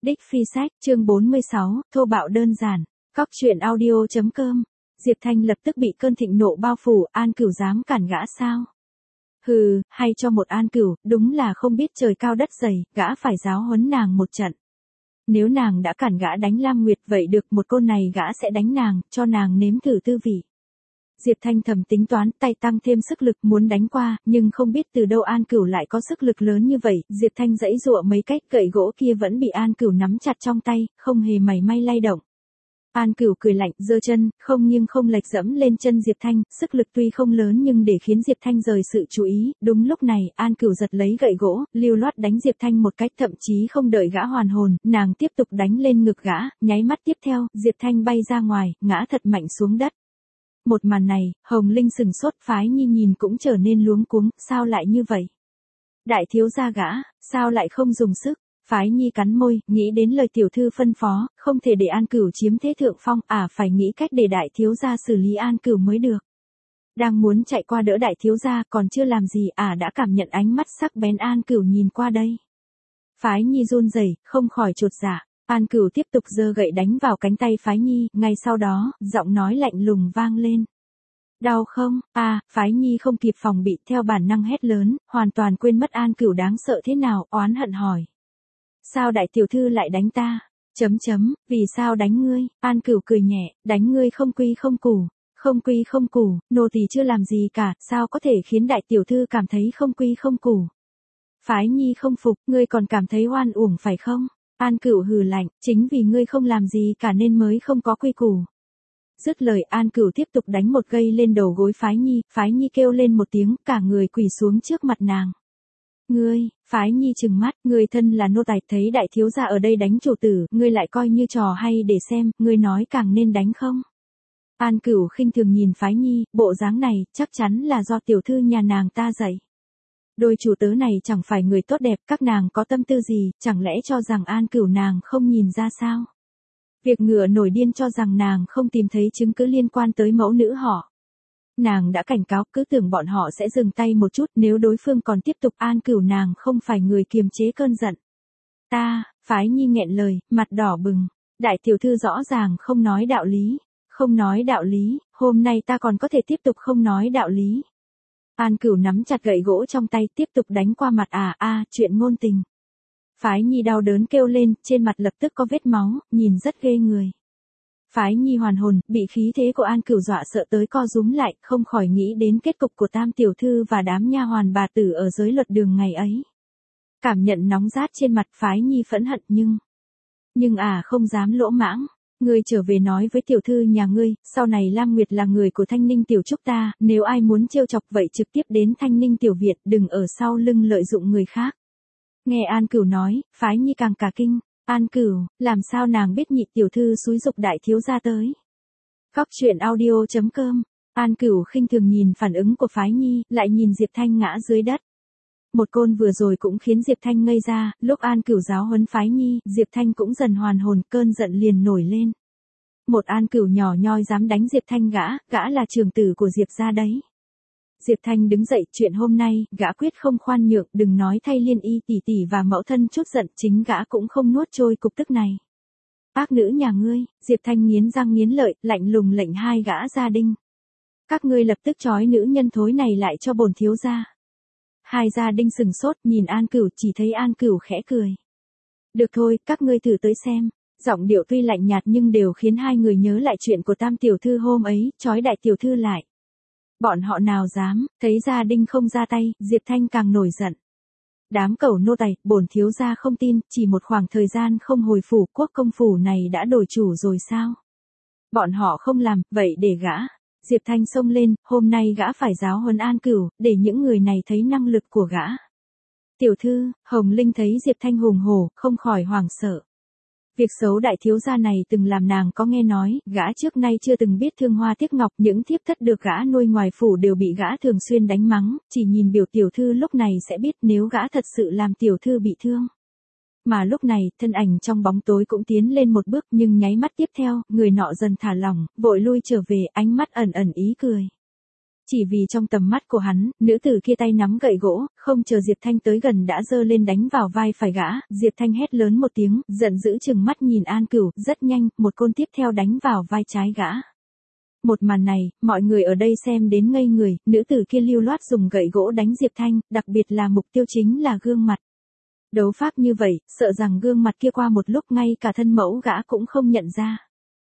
Đích Phi Sách, chương 46, thô bạo đơn giản. Cóc truyện audio.com. Diệp Thanh lập tức bị cơn thịnh nộ bao phủ, An Cửu dám cản gã sao? Hừ, hay cho một An Cửu, đúng là không biết trời cao đất dày, gã phải giáo huấn nàng một trận. Nếu nàng đã cản gã đánh Lam Nguyệt vậy được, một côn này gã sẽ đánh nàng, cho nàng nếm thử tư vị. Diệp Thanh thầm tính toán, tay tăng thêm sức lực muốn đánh qua, nhưng không biết từ đâu An Cửu lại có sức lực lớn như vậy. Diệp Thanh giãy giụa mấy cách, gậy gỗ kia vẫn bị An Cửu nắm chặt trong tay, không hề mảy may lay động. An Cửu cười lạnh, giơ chân, không nghiêng không lệch dẫm lên chân Diệp Thanh, sức lực tuy không lớn nhưng để khiến Diệp Thanh rời sự chú ý. Đúng lúc này, An Cửu giật lấy gậy gỗ, lưu loát đánh Diệp Thanh một cách, thậm chí không đợi gã hoàn hồn, nàng tiếp tục đánh lên ngực gã, nháy mắt tiếp theo, Diệp Thanh bay ra ngoài, ngã thật mạnh xuống đất. Một màn này, Hồng Linh sừng sốt, Phái Nhi nhìn cũng trở nên luống cuống, sao lại như vậy? Đại thiếu gia gã, sao lại không dùng sức? Phái Nhi cắn môi, nghĩ đến lời tiểu thư phân phó, không thể để An Cửu chiếm thế thượng phong, phải nghĩ cách để đại thiếu gia xử lý An Cửu mới được. Đang muốn chạy qua đỡ đại thiếu gia, còn chưa làm gì, đã cảm nhận ánh mắt sắc bén An Cửu nhìn qua đây. Phái Nhi run rẩy, không khỏi chột dạ. An Cửu tiếp tục giơ gậy đánh vào cánh tay Phái Nhi, ngay sau đó, giọng nói lạnh lùng vang lên. Đau không? Phái Nhi không kịp phòng bị, theo bản năng hét lớn, hoàn toàn quên mất An Cửu đáng sợ thế nào, oán hận hỏi. Sao đại tiểu thư lại đánh ta? Vì sao đánh ngươi? An Cửu cười nhẹ, đánh ngươi không quy không củ. Không quy không củ, nô tỳ chưa làm gì cả, sao có thể khiến đại tiểu thư cảm thấy không quy không củ? Phái Nhi không phục, ngươi còn cảm thấy oan uổng phải không? An Cửu hừ lạnh, chính vì ngươi không làm gì cả nên mới không có quy củ. Dứt lời, An Cửu tiếp tục đánh một gây lên đầu gối Phái Nhi kêu lên một tiếng, cả người quỳ xuống trước mặt nàng. Ngươi, Phái Nhi trừng mắt, ngươi thân là nô tài, thấy đại thiếu gia ở đây đánh chủ tử, ngươi lại coi như trò hay để xem, ngươi nói càng nên đánh không? An Cửu khinh thường nhìn Phái Nhi, bộ dáng này, chắc chắn là do tiểu thư nhà nàng ta dạy. Đôi chủ tớ này chẳng phải người tốt đẹp, các nàng có tâm tư gì, chẳng lẽ cho rằng An Cửu nàng không nhìn ra sao? Việc ngựa nổi điên cho rằng nàng không tìm thấy chứng cứ liên quan tới mẫu nữ họ. Nàng đã cảnh cáo, cứ tưởng bọn họ sẽ dừng tay một chút, nếu đối phương còn tiếp tục. An Cửu nàng không phải người kiềm chế cơn giận. Phái Nhi nghẹn lời, mặt đỏ bừng. Đại tiểu thư rõ ràng không nói đạo lý. Không nói đạo lý, hôm nay ta còn có thể tiếp tục không nói đạo lý. An Cửu nắm chặt gậy gỗ trong tay, tiếp tục đánh qua mặt chuyện ngôn tình. Phái Nhi đau đớn kêu lên, trên mặt lập tức có vết máu, nhìn rất ghê người. Phái Nhi hoàn hồn, bị khí thế của An Cửu dọa sợ tới co rúm lại, không khỏi nghĩ đến kết cục của Tam tiểu thư và đám nha hoàn bà tử ở giới luật đường ngày ấy. Cảm nhận nóng rát trên mặt, Phái Nhi phẫn hận nhưng không dám lỗ mãng. Ngươi trở về nói với tiểu thư nhà ngươi, sau này Lam Nguyệt là người của Thanh Ninh tiểu trúc ta, nếu ai muốn trêu chọc vậy trực tiếp đến Thanh Ninh tiểu viện, đừng ở sau lưng lợi dụng người khác. Nghe An Cửu nói, Phái Nhi càng cả kinh. An Cửu, làm sao nàng biết nhị tiểu thư xúi giục đại thiếu gia tới? Cóc truyện audio.com. An Cửu khinh thường nhìn phản ứng của Phái Nhi, lại nhìn Diệp Thanh ngã dưới đất. Một côn vừa rồi cũng khiến Diệp Thanh ngây ra, lúc An Cửu giáo huấn Phái Nhi, Diệp Thanh cũng dần hoàn hồn, cơn giận liền nổi lên. Một An Cửu nhỏ nhoi dám đánh Diệp Thanh, gã là trưởng tử của Diệp gia đấy. Diệp Thanh đứng dậy, chuyện hôm nay, gã quyết không khoan nhượng, đừng nói thay Liên Y tỷ tỷ và mẫu thân chút giận, chính gã cũng không nuốt trôi cục tức này. Ác nữ nhà ngươi, Diệp Thanh nghiến răng nghiến lợi, lạnh lùng lệnh hai gã gia đinh. Các ngươi lập tức trói nữ nhân thối này lại cho bổn thiếu gia. Hai gia đinh sừng sốt, nhìn An Cửu, chỉ thấy An Cửu khẽ cười. Được thôi, các ngươi thử tới xem. Giọng điệu tuy lạnh nhạt nhưng đều khiến hai người nhớ lại chuyện của Tam tiểu thư hôm ấy, trói đại tiểu thư lại. Bọn họ nào dám, thấy gia đinh không ra tay, Diệp Thanh càng nổi giận. Đám cẩu nô tài, bổn thiếu gia không tin, chỉ một khoảng thời gian không hồi phủ, quốc công phủ này đã đổi chủ rồi sao? Bọn họ không làm, vậy để gã. Diệp Thanh xông lên, hôm nay gã phải giáo huấn An Cửu, để những người này thấy năng lực của gã. Tiểu thư, Hồng Linh thấy Diệp Thanh hùng hổ, không khỏi hoảng sợ. Việc xấu đại thiếu gia này từng làm nàng có nghe nói, gã trước nay chưa từng biết thương hoa tiếc ngọc, những thiếp thất được gã nuôi ngoài phủ đều bị gã thường xuyên đánh mắng, chỉ nhìn biểu tiểu thư lúc này sẽ biết nếu gã thật sự làm tiểu thư bị thương. Mà lúc này, thân ảnh trong bóng tối cũng tiến lên một bước, nhưng nháy mắt tiếp theo, người nọ dần thả lỏng, vội lui trở về, ánh mắt ẩn ẩn ý cười. Chỉ vì trong tầm mắt của hắn, nữ tử kia tay nắm gậy gỗ, không chờ Diệp Thanh tới gần đã giơ lên đánh vào vai phải gã, Diệp Thanh hét lớn một tiếng, giận dữ chừng mắt nhìn An Cửu, rất nhanh, một côn tiếp theo đánh vào vai trái gã. Một màn này, mọi người ở đây xem đến ngây người, nữ tử kia lưu loát dùng gậy gỗ đánh Diệp Thanh, đặc biệt là mục tiêu chính là gương mặt. Đấu pháp như vậy, sợ rằng gương mặt kia qua một lúc ngay cả thân mẫu gã cũng không nhận ra.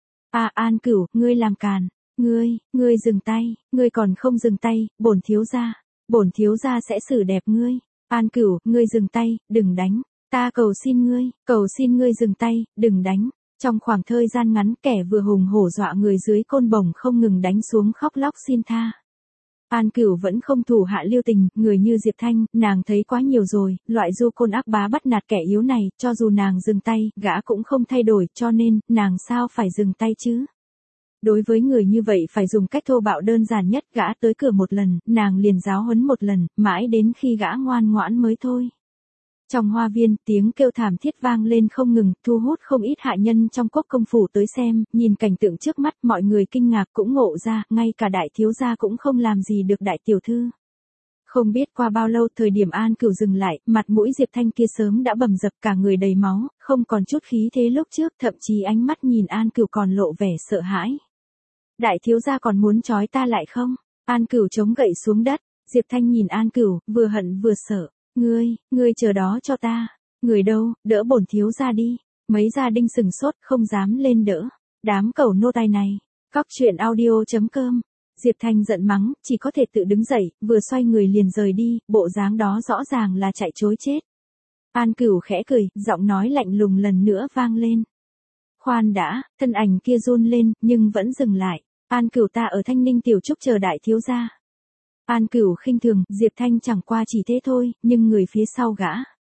An Cửu, ngươi làm càn. Ngươi dừng tay, ngươi còn không dừng tay, bổn thiếu gia sẽ xử đẹp ngươi. An Cửu, ngươi dừng tay, đừng đánh. Ta cầu xin ngươi dừng tay, đừng đánh. Trong khoảng thời gian ngắn kẻ vừa hùng hổ dọa người dưới côn bổng không ngừng đánh xuống khóc lóc xin tha. An Cửu vẫn không thủ hạ lưu tình, người như Diệp Thanh, nàng thấy quá nhiều rồi, loại du côn ác bá bắt nạt kẻ yếu này, cho dù nàng dừng tay, gã cũng không thay đổi, cho nên, nàng sao phải dừng tay chứ? Đối với người như vậy phải dùng cách thô bạo đơn giản nhất, gã tới cửa một lần, nàng liền giáo huấn một lần, mãi đến khi gã ngoan ngoãn mới thôi. Trong hoa viên, tiếng kêu thảm thiết vang lên không ngừng, thu hút không ít hạ nhân trong quốc công phủ tới xem, nhìn cảnh tượng trước mắt mọi người kinh ngạc cũng ngộ ra, ngay cả đại thiếu gia cũng không làm gì được đại tiểu thư. Không biết qua bao lâu thời điểm An Cửu dừng lại, mặt mũi Diệp Thanh kia sớm đã bầm dập cả người đầy máu, không còn chút khí thế lúc trước, thậm chí ánh mắt nhìn An Cửu còn lộ vẻ sợ hãi. Đại thiếu gia còn muốn trói ta lại không? An Cửu chống gậy xuống đất, Diệp Thanh nhìn An Cửu, vừa hận vừa sợ. Ngươi chờ đó cho ta. Người đâu, đỡ bổn thiếu gia đi. Mấy gia đinh sừng sốt, không dám lên đỡ. Đám cẩu nô tài này. Cóc truyện audio.com. Diệp Thanh giận mắng, chỉ có thể tự đứng dậy, vừa xoay người liền rời đi, bộ dáng đó rõ ràng là chạy trối chết. An Cửu khẽ cười, giọng nói lạnh lùng lần nữa vang lên. Khoan đã, thân ảnh kia run lên, nhưng vẫn dừng lại. An Cửu, ta ở Thanh Ninh tiểu trúc chờ đại thiếu gia. An Cửu khinh thường, Diệp Thanh chẳng qua chỉ thế thôi, nhưng người phía sau gã.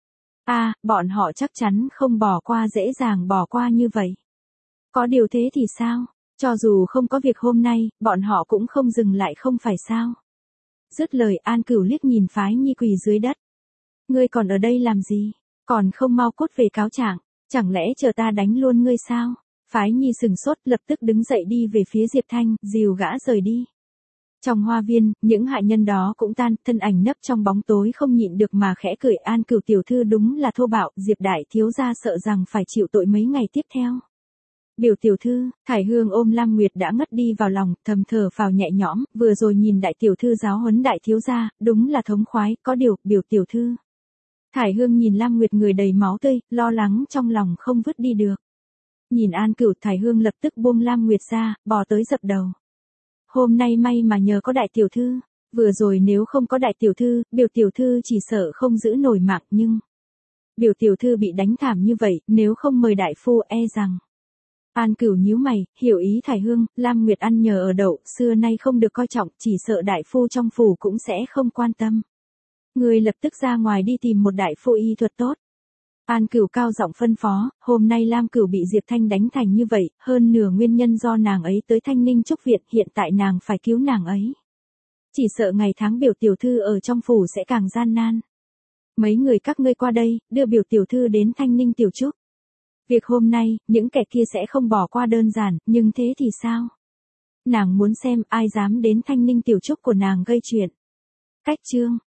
Bọn họ chắc chắn không bỏ qua dễ dàng bỏ qua như vậy. Có điều thế thì sao? Cho dù không có việc hôm nay, bọn họ cũng không dừng lại không phải sao? Dứt lời An Cửu liếc nhìn Phái Nhi quỳ dưới đất. Ngươi còn ở đây làm gì? Còn không mau cút về cáo trạng, chẳng lẽ chờ ta đánh luôn ngươi sao? Phái Nhi sừng sốt lập tức đứng dậy đi về phía Diệp Thanh, dìu gã rời đi. Trong hoa viên, những hạ nhân đó cũng tan, thân ảnh nấp trong bóng tối không nhịn được mà khẽ cười. An Cửu tiểu thư đúng là thô bạo, Diệp đại thiếu gia sợ rằng phải chịu tội mấy ngày tiếp theo. Biểu tiểu thư, Thải Hương ôm Lam Nguyệt đã ngất đi vào lòng, thầm thở phào nhẹ nhõm, vừa rồi nhìn đại tiểu thư giáo huấn đại thiếu gia, đúng là thống khoái, có điều, biểu tiểu thư. Thải Hương nhìn Lam Nguyệt người đầy máu tươi, lo lắng trong lòng không vứt đi được. Nhìn An Cửu, Thải Hương lập tức buông Lam Nguyệt ra, bò tới dập đầu. Hôm nay may mà nhờ có đại tiểu thư, vừa rồi nếu không có đại tiểu thư, biểu tiểu thư chỉ sợ không giữ nổi mạng nhưng... Biểu tiểu thư bị đánh thảm như vậy, nếu không mời đại phu e rằng... An Cửu nhíu mày, hiểu ý Thải Hương, Lam Nguyệt ăn nhờ ở đậu, xưa nay không được coi trọng, chỉ sợ đại phu trong phủ cũng sẽ không quan tâm. Người lập tức ra ngoài đi tìm một đại phu y thuật tốt. An Cửu cao giọng phân phó, hôm nay Lam Cửu bị Diệp Thanh đánh thành như vậy, hơn nửa nguyên nhân do nàng ấy tới Thanh Ninh Trúc Viện, hiện tại nàng phải cứu nàng ấy. Chỉ sợ ngày tháng biểu tiểu thư ở trong phủ sẽ càng gian nan. Mấy người các ngươi qua đây, đưa biểu tiểu thư đến Thanh Ninh tiểu trúc. Việc hôm nay, những kẻ kia sẽ không bỏ qua đơn giản, nhưng thế thì sao? Nàng muốn xem ai dám đến Thanh Ninh tiểu trúc của nàng gây chuyện. Cách chương